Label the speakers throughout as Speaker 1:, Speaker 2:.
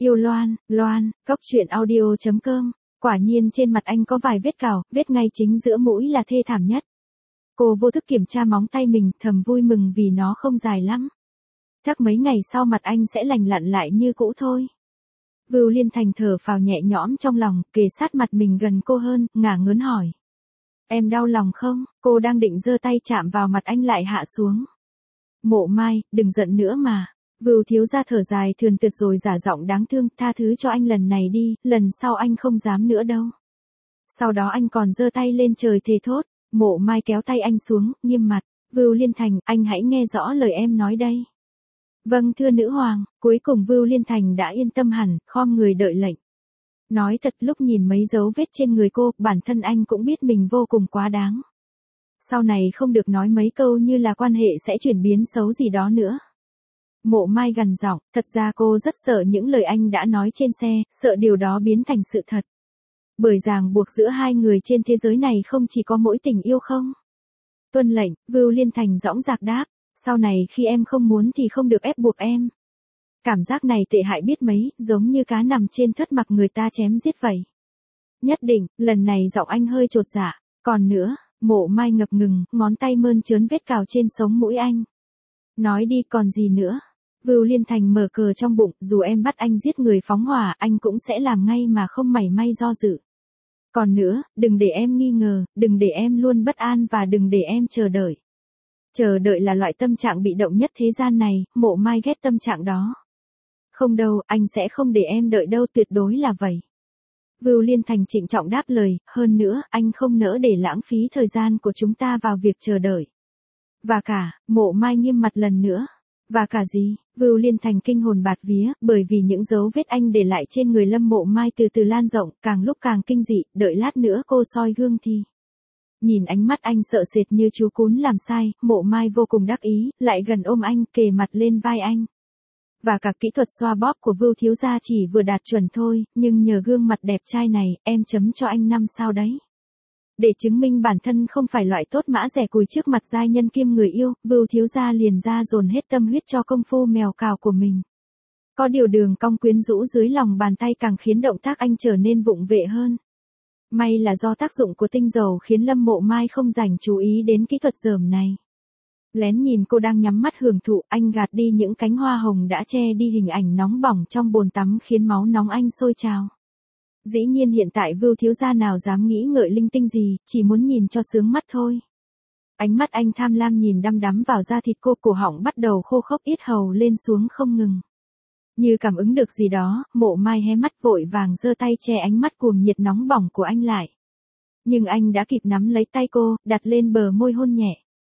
Speaker 1: Yêu Loan, Loan, Cóc truyện audio.com. Quả nhiên trên mặt anh có vài vết cào, vết ngay chính giữa mũi là thê thảm nhất. Cô vô thức kiểm tra móng tay mình, thầm vui mừng vì nó không dài lắm. Chắc mấy ngày sau mặt anh sẽ lành lặn lại như cũ thôi. Vưu Liên Thành thở phào nhẹ nhõm trong lòng, kề sát mặt mình gần cô hơn, ngả ngớn hỏi. Em đau lòng không? Cô đang định giơ tay chạm vào mặt anh lại hạ xuống. Mộ Mai, đừng giận nữa mà. Vưu thiếu gia thở dài thườn thượt rồi giả giọng đáng thương, tha thứ cho anh lần này đi, lần sau anh không dám nữa đâu. Sau đó anh còn giơ tay lên trời thề thốt. Mộ Mai kéo tay anh xuống, nghiêm mặt. Vưu Liên Thành, anh hãy nghe rõ lời em nói đây. Vâng thưa nữ hoàng. Cuối cùng Vưu Liên Thành đã yên tâm hẳn, khom người đợi lệnh. Nói thật lúc nhìn mấy dấu vết trên người cô, bản thân anh cũng biết mình vô cùng quá đáng. Sau này không được nói mấy câu như là quan hệ sẽ chuyển biến xấu gì đó nữa. Mộ Mai gằn giọng, thật ra cô rất sợ những lời anh đã nói trên xe, sợ điều đó biến thành sự thật. Bởi ràng buộc giữa hai người trên thế giới này không chỉ có mỗi tình yêu không. Tuân lệnh, Vưu Liên Thành dõng dạc đáp, sau này khi em không muốn thì không được ép buộc em. Cảm giác này tệ hại biết mấy, giống như cá nằm trên thớt mặc người ta chém giết vậy. Nhất định, lần này giọng anh hơi chột dạ, còn nữa, Mộ Mai ngập ngừng, ngón tay mơn trớn vết cào trên sống mũi anh. Nói đi còn gì nữa. Vưu Liên Thành mở cờ trong bụng, dù em bắt anh giết người phóng hỏa, anh cũng sẽ làm ngay mà không mảy may do dự. Còn nữa, đừng để em nghi ngờ, đừng để em luôn bất an và đừng để em chờ đợi. Chờ đợi là loại tâm trạng bị động nhất thế gian này, Mộ Mai ghét tâm trạng đó. Không đâu, anh sẽ không để em đợi đâu, tuyệt đối là vậy. Vưu Liên Thành trịnh trọng đáp lời, hơn nữa, anh không nỡ để lãng phí thời gian của chúng ta vào việc chờ đợi. Và cả, Mộ Mai nghiêm mặt lần nữa. Và cả gì? Vưu Liên Thành kinh hồn bạt vía, bởi vì những dấu vết anh để lại trên người Lâm Mộ Mai từ từ lan rộng, càng lúc càng kinh dị, đợi lát nữa cô soi gương thì. Nhìn ánh mắt anh sợ sệt như chú cún làm sai, Mộ Mai vô cùng đắc ý, lại gần ôm anh, kề mặt lên vai anh. Và cả kỹ thuật xoa bóp của Vưu thiếu gia chỉ vừa đạt chuẩn thôi, nhưng nhờ gương mặt đẹp trai này, em chấm cho anh 5 sao đấy. Để chứng minh bản thân không phải loại tốt mã rẻ cùi trước mặt giai nhân kiêm người yêu, Vưu thiếu gia liền ra dồn hết tâm huyết cho công phu mèo cào của mình. Có điều đường cong quyến rũ dưới lòng bàn tay càng khiến động tác anh trở nên vụng về hơn. May là do tác dụng của tinh dầu khiến Lâm Mộ Mai không dành chú ý đến kỹ thuật dởm này. Lén nhìn cô đang nhắm mắt hưởng thụ, anh gạt đi những cánh hoa hồng đã che đi hình ảnh nóng bỏng trong bồn tắm khiến máu nóng anh sôi trào. Dĩ nhiên hiện tại Vưu thiếu gia nào dám nghĩ ngợi linh tinh gì, chỉ muốn nhìn cho sướng mắt thôi. Ánh mắt anh tham lam nhìn đăm đắm vào da thịt cô, cổ họng bắt đầu khô khốc, yết hầu lên xuống không ngừng. Như cảm ứng được gì đó, Mộ Mai hé mắt vội vàng giơ tay che ánh mắt cuồng nhiệt nóng bỏng của anh lại. Nhưng anh đã kịp nắm lấy tay cô, đặt lên bờ môi hôn nhẹ.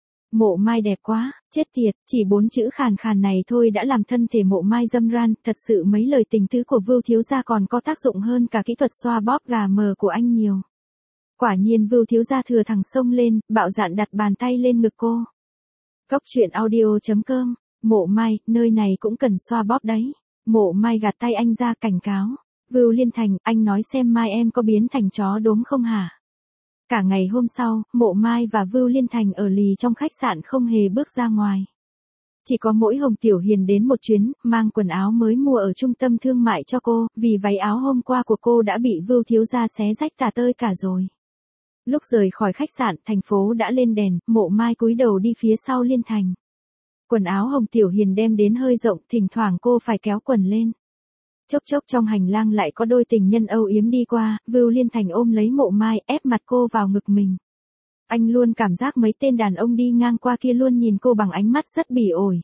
Speaker 1: Mộ Mai đẹp quá, chết tiệt, chỉ 4 chữ khàn khàn này thôi đã làm thân thể Mộ Mai râm ran, thật sự mấy lời tình tứ của Vưu thiếu gia còn có tác dụng hơn cả kỹ thuật xoa bóp gà mờ của anh nhiều. Quả nhiên Vưu thiếu gia thừa thẳng xông lên, bạo dạn đặt bàn tay lên ngực cô. Cóc truyện audio.com. Mộ Mai, nơi này cũng cần xoa bóp đấy. Mộ Mai gạt tay anh ra cảnh cáo. Vưu Liên Thành, anh nói xem mai em có biến thành chó đốm không hả? Cả ngày hôm sau, Mộ Mai và Vưu Liên Thành ở lì trong khách sạn không hề bước ra ngoài. Chỉ có mỗi Hồng Tiểu Hiền đến một chuyến, mang quần áo mới mua ở trung tâm thương mại cho cô, vì váy áo hôm qua của cô đã bị Vưu thiếu gia xé rách tả tơi cả rồi. Lúc rời khỏi khách sạn, thành phố đã lên đèn, Mộ Mai cúi đầu đi phía sau Liên Thành. Quần áo Hồng Tiểu Hiền đem đến hơi rộng, thỉnh thoảng cô phải kéo quần lên. Chốc chốc trong hành lang lại có đôi tình nhân âu yếm đi qua, Vưu Liên Thành ôm lấy Mộ Mai, ép mặt cô vào ngực mình. Anh luôn cảm giác mấy tên đàn ông đi ngang qua kia luôn nhìn cô bằng ánh mắt rất bỉ ổi.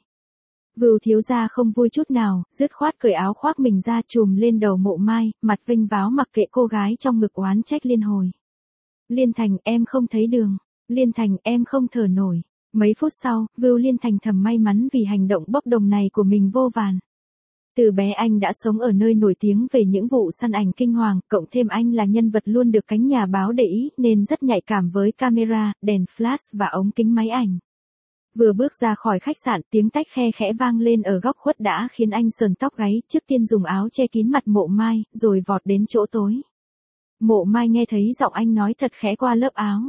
Speaker 1: Vưu thiếu gia không vui chút nào, dứt khoát cởi áo khoác mình ra trùm lên đầu Mộ Mai, mặt vênh váo mặc kệ cô gái trong ngực oán trách liên hồi. Liên Thành, em không thấy đường. Liên Thành, em không thở nổi. Mấy phút sau, Vưu Liên Thành thầm may mắn vì hành động bốc đồng này của mình vô vàn. Từ bé anh đã sống ở nơi nổi tiếng về những vụ săn ảnh kinh hoàng, cộng thêm anh là nhân vật luôn được cánh nhà báo để ý nên rất nhạy cảm với camera, đèn flash và ống kính máy ảnh. Vừa bước ra khỏi khách sạn, tiếng tách khe khẽ vang lên ở góc khuất đã khiến anh sờn tóc gáy, trước tiên dùng áo che kín mặt Mộ Mai, rồi vọt đến chỗ tối. Mộ Mai nghe thấy giọng anh nói thật khẽ qua lớp áo.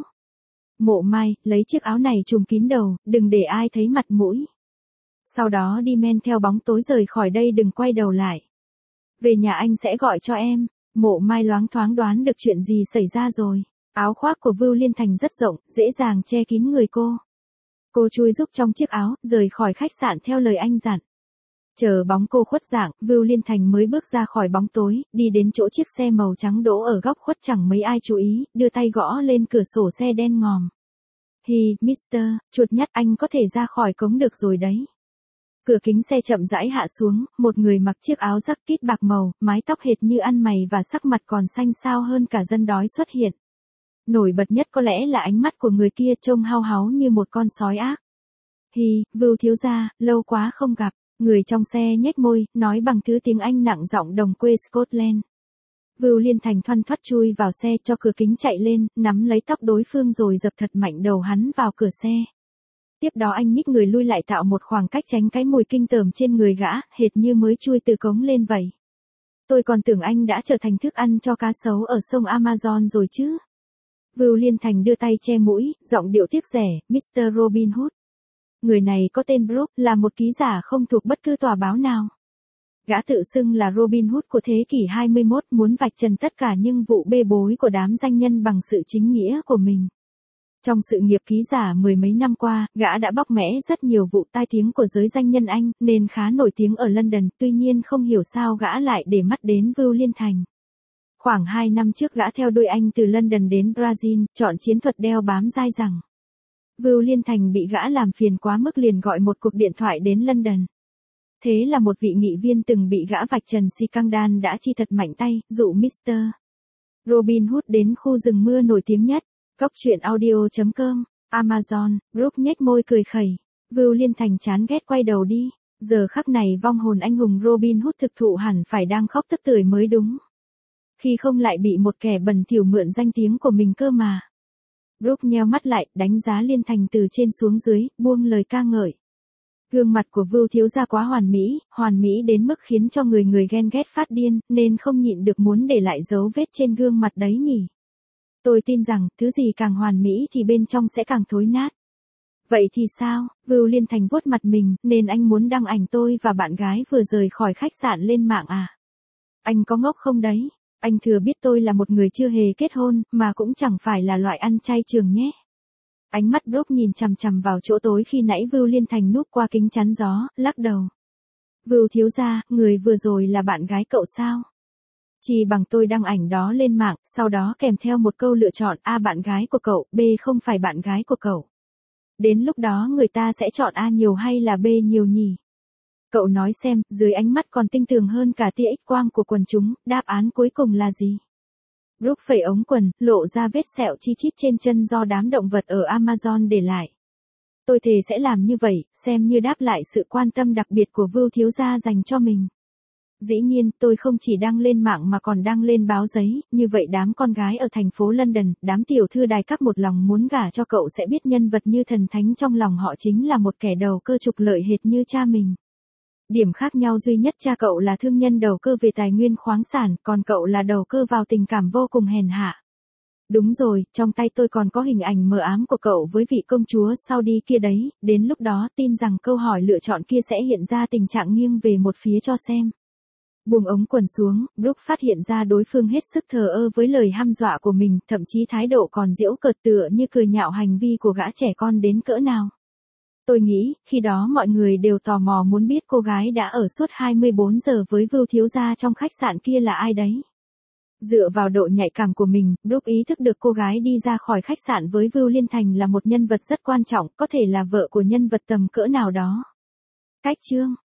Speaker 1: Mộ Mai, lấy chiếc áo này trùm kín đầu, đừng để ai thấy mặt mũi. Sau đó đi men theo bóng tối rời khỏi đây, đừng quay đầu lại. Về nhà anh sẽ gọi cho em. Mộ Mai loáng thoáng đoán được chuyện gì xảy ra rồi. Áo khoác của Vưu Liên Thành rất rộng, dễ dàng che kín người cô. Cô chui rúc trong chiếc áo, rời khỏi khách sạn theo lời anh dặn. Chờ bóng cô khuất dạng, Vưu Liên Thành mới bước ra khỏi bóng tối, đi đến chỗ chiếc xe màu trắng đỗ ở góc khuất chẳng mấy ai chú ý, đưa tay gõ lên cửa sổ xe đen ngòm. Hi, Mr. Chuột nhắt, anh có thể ra khỏi cống được rồi đấy. Cửa kính xe chậm rãi hạ xuống, một người mặc chiếc áo jacket bạc màu, mái tóc hệt như ăn mày và sắc mặt còn xanh xao hơn cả dân đói xuất hiện. Nổi bật nhất có lẽ là ánh mắt của người kia trông hao háu như một con sói ác. Hi, Vưu thiếu gia, lâu quá không gặp. Người trong xe nhếch môi, nói bằng thứ tiếng Anh nặng giọng đồng quê Scotland. Vưu Liên Thành thoăn thoắt chui vào xe cho cửa kính chạy lên, nắm lấy tóc đối phương rồi dập thật mạnh đầu hắn vào cửa xe. Tiếp đó anh nhích người lui lại tạo một khoảng cách tránh cái mùi kinh tởm trên người gã, hệt như mới chui từ cống lên vậy. Tôi còn tưởng anh đã trở thành thức ăn cho cá sấu ở sông Amazon rồi chứ. Vưu Liên Thành đưa tay che mũi, giọng điệu tiếc rẻ, Mr. Robin Hood. Người này có tên Brooke, là một ký giả không thuộc bất cứ tòa báo nào. Gã tự xưng là Robin Hood của thế kỷ 21, muốn vạch trần tất cả những vụ bê bối của đám danh nhân bằng sự chính nghĩa của mình. Trong sự nghiệp ký giả mười mấy năm qua, gã đã bóc mẽ rất nhiều vụ tai tiếng của giới danh nhân Anh, nên khá nổi tiếng ở London, tuy nhiên không hiểu sao gã lại để mắt đến Vưu Liên Thành. Khoảng 2 năm trước gã theo đuôi anh từ London đến Brazil, chọn chiến thuật đeo bám dai dẳng. Vưu Liên Thành bị gã làm phiền quá mức liền gọi một cuộc điện thoại đến London. Thế là một vị nghị viên từng bị gã vạch trần scandal đã chi thật mạnh tay, dụ Mr. Robin Hood đến khu rừng mưa nổi tiếng nhất. Góc truyện audio.com, Amazon, Brooke nhếch môi cười khẩy. Vưu Liên Thành chán ghét quay đầu đi. Giờ khắc này vong hồn anh hùng Robin Hood thực thụ hẳn phải đang khóc tức tưởi mới đúng. Khi không lại bị một kẻ bẩn thỉu mượn danh tiếng của mình cơ mà. Brooke nheo mắt lại, đánh giá Liên Thành từ trên xuống dưới, buông lời ca ngợi. Gương mặt của Vưu thiếu gia quá hoàn mỹ đến mức khiến cho người ghen ghét phát điên, nên không nhịn được muốn để lại dấu vết trên gương mặt đấy nhỉ. Tôi tin rằng, thứ gì càng hoàn mỹ thì bên trong sẽ càng thối nát. Vậy thì sao? Vưu Liên Thành vuốt mặt mình, nên anh muốn đăng ảnh tôi và bạn gái vừa rời khỏi khách sạn lên mạng à? Anh có ngốc không đấy? Anh thừa biết tôi là một người chưa hề kết hôn, mà cũng chẳng phải là loại ăn chay trường nhé. Ánh mắt Brooke nhìn chằm chằm vào chỗ tối khi nãy Vưu Liên Thành núp qua kính chắn gió, lắc đầu. Vưu thiếu gia, người vừa rồi là bạn gái cậu sao? Chỉ bằng tôi đăng ảnh đó lên mạng, sau đó kèm theo một câu lựa chọn A bạn gái của cậu, B không phải bạn gái của cậu. Đến lúc đó người ta sẽ chọn A nhiều hay là B nhiều nhỉ? Cậu nói xem, dưới ánh mắt còn tinh tường hơn cả tia X quang của quần chúng, đáp án cuối cùng là gì? Brooke phẩy ống quần, lộ ra vết sẹo chi chít trên chân do đám động vật ở Amazon để lại. Tôi thề sẽ làm như vậy, xem như đáp lại sự quan tâm đặc biệt của Vưu thiếu gia dành cho mình. Dĩ nhiên, tôi không chỉ đăng lên mạng mà còn đăng lên báo giấy, như vậy đám con gái ở thành phố London, đám tiểu thư đài cấp một lòng muốn gả cho cậu sẽ biết nhân vật như thần thánh trong lòng họ chính là một kẻ đầu cơ trục lợi hệt như cha mình. Điểm khác nhau duy nhất cha cậu là thương nhân đầu cơ về tài nguyên khoáng sản, còn cậu là đầu cơ vào tình cảm vô cùng hèn hạ. Đúng rồi, trong tay tôi còn có hình ảnh mờ ám của cậu với vị công chúa Saudi kia đấy, đến lúc đó tin rằng câu hỏi lựa chọn kia sẽ hiện ra tình trạng nghiêng về một phía cho xem. Buông ống quần xuống, Brooke phát hiện ra đối phương hết sức thờ ơ với lời hăm dọa của mình, thậm chí thái độ còn giễu cợt tựa như cười nhạo hành vi của gã trẻ con đến cỡ nào. Tôi nghĩ, khi đó mọi người đều tò mò muốn biết cô gái đã ở suốt 24 giờ với Vưu thiếu gia trong khách sạn kia là ai đấy. Dựa vào độ nhạy cảm của mình, Brooke ý thức được cô gái đi ra khỏi khách sạn với Vưu Liên Thành là một nhân vật rất quan trọng, có thể là vợ của nhân vật tầm cỡ nào đó. Cách chương